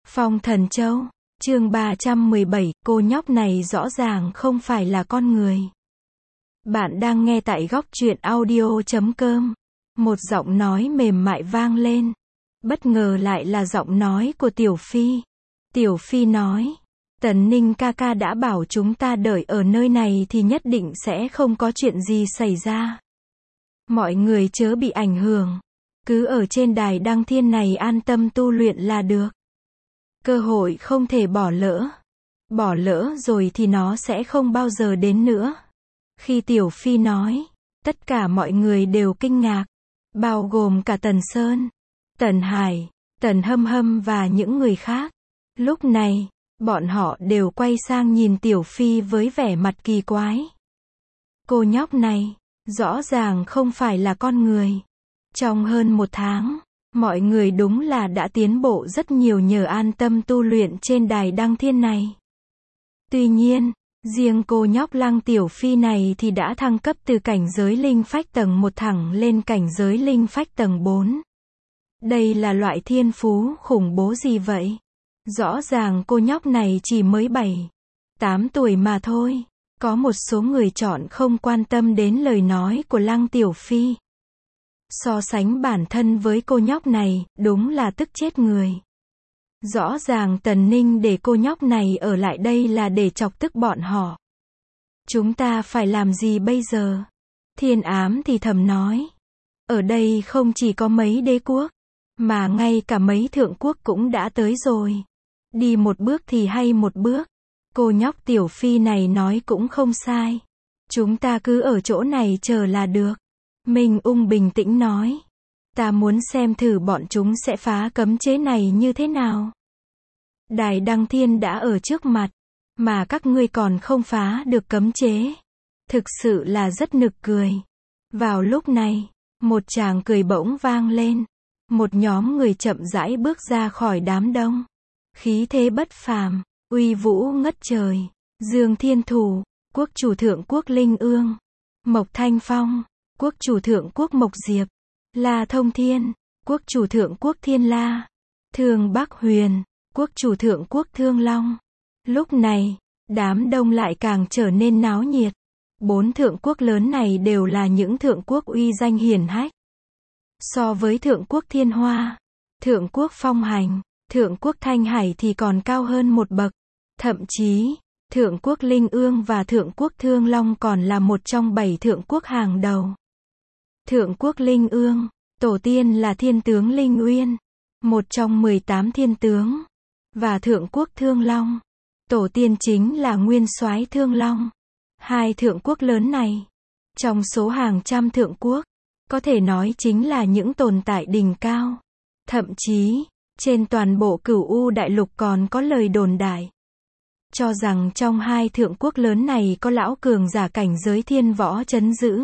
Phong Thần Châu, chương 317, cô nhóc này rõ ràng không phải là con người. Bạn đang nghe tại góc truyện audio.com. Một giọng nói mềm mại vang lên. Bất ngờ lại là giọng nói của Tiểu Phi. Tiểu Phi nói, Tần Ninh ca ca đã bảo chúng ta đợi ở nơi này thì nhất định sẽ không có chuyện gì xảy ra. Mọi người chớ bị ảnh hưởng. Cứ ở trên đài đăng thiên này an tâm tu luyện là được. Cơ hội không thể bỏ lỡ. Bỏ lỡ rồi thì nó sẽ không bao giờ đến nữa. Khi Tiểu Phi nói, tất cả mọi người đều kinh ngạc. Bao gồm cả Tần Sơn, Tần Hải, Tần Hâm Hâm và những người khác. Lúc này, bọn họ đều quay sang nhìn Tiểu Phi với vẻ mặt kỳ quái. Cô nhóc này, rõ ràng không phải là con người. Trong hơn một tháng, mọi người đúng là đã tiến bộ rất nhiều nhờ an tâm tu luyện trên đài đăng thiên này. Tuy nhiên, riêng cô nhóc Lăng Tiểu Phi này thì đã thăng cấp từ cảnh giới linh phách tầng 1 thẳng lên cảnh giới linh phách tầng 4. Đây là loại thiên phú khủng bố gì vậy? Rõ ràng cô nhóc này chỉ mới 7-8 tuổi mà thôi. Có một số người chọn không quan tâm đến lời nói của Lăng Tiểu Phi. So sánh bản thân với cô nhóc này, đúng là tức chết người. Rõ ràng Tần Ninh để cô nhóc này ở lại đây là để chọc tức bọn họ. Chúng ta phải làm gì bây giờ? Thiên Ám thì thầm nói. Ở đây không chỉ có mấy đế quốc, mà ngay cả mấy thượng quốc cũng đã tới rồi. Đi một bước thì hay một bước. Cô nhóc Tiểu Phi này nói cũng không sai. Chúng ta cứ ở chỗ này chờ là được. Minh Ung bình tĩnh nói. Ta muốn xem thử bọn chúng sẽ phá cấm chế này như thế nào. Đài đăng thiên đã ở trước mặt, mà các ngươi còn không phá được cấm chế. Thực sự là rất nực cười. Vào lúc này, một tràng cười bỗng vang lên. Một nhóm người chậm rãi bước ra khỏi đám đông. Khí thế bất phàm, uy vũ ngất trời. Dương Thiên Thủ, quốc chủ thượng quốc Linh Ương. Mộc Thanh Phong, quốc chủ thượng quốc Mộc Diệp. La Thông Thiên, quốc chủ thượng quốc Thiên La. Thương Bắc Huyền, quốc chủ thượng quốc Thương Long. Lúc này, đám đông lại càng trở nên náo nhiệt. 4 thượng quốc lớn này đều là những thượng quốc uy danh hiển hách. So với thượng quốc Thiên Hoa, thượng quốc Phong Hành, thượng quốc Thanh Hải thì còn cao hơn một bậc. Thậm chí, thượng quốc Linh Ương và thượng quốc Thương Long còn là một trong 7 thượng quốc hàng đầu. Thượng quốc Linh Ương, tổ tiên là thiên tướng Linh Uyên, một trong 18 thiên tướng. Và thượng quốc Thương Long, tổ tiên chính là nguyên soái Thương Long. Hai thượng quốc lớn này, trong số hàng trăm thượng quốc, có thể nói chính là những tồn tại đỉnh cao. Thậm chí, trên toàn bộ Cửu U đại lục còn có lời đồn đại cho rằng trong hai thượng quốc lớn này có lão cường giả cảnh giới thiên võ trấn giữ.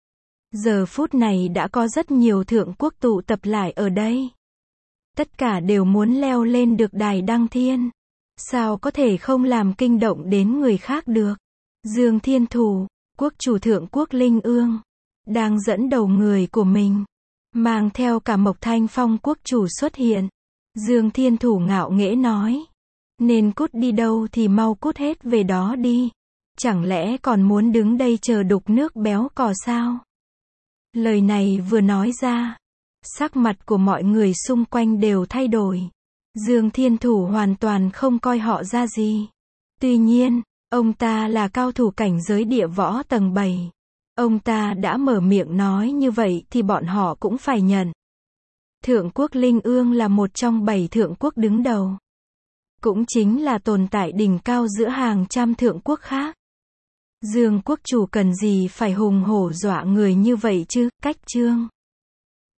Giờ phút này đã có rất nhiều thượng quốc tụ tập lại ở đây. Tất cả đều muốn leo lên được đài đăng thiên. Sao có thể không làm kinh động đến người khác được? Dương Thiên Thủ, quốc chủ thượng quốc Linh Ương, đang dẫn đầu người của mình, mang theo cả Mộc Thanh Phong quốc chủ xuất hiện. Dương Thiên Thủ ngạo nghễ nói, nên cút đi đâu thì mau cút hết về đó đi. Chẳng lẽ còn muốn đứng đây chờ đục nước béo cò sao? Lời này vừa nói ra, sắc mặt của mọi người xung quanh đều thay đổi. Dương Thiên Thủ hoàn toàn không coi họ ra gì. Tuy nhiên, ông ta là cao thủ cảnh giới địa võ tầng 7. Ông ta đã mở miệng nói như vậy thì bọn họ cũng phải nhận. Thượng quốc Linh Ương là một trong 7 thượng quốc đứng đầu. Cũng chính là tồn tại đỉnh cao giữa hàng trăm thượng quốc khác. Dương quốc chủ cần gì phải hùng hổ dọa người như vậy chứ? Cách chương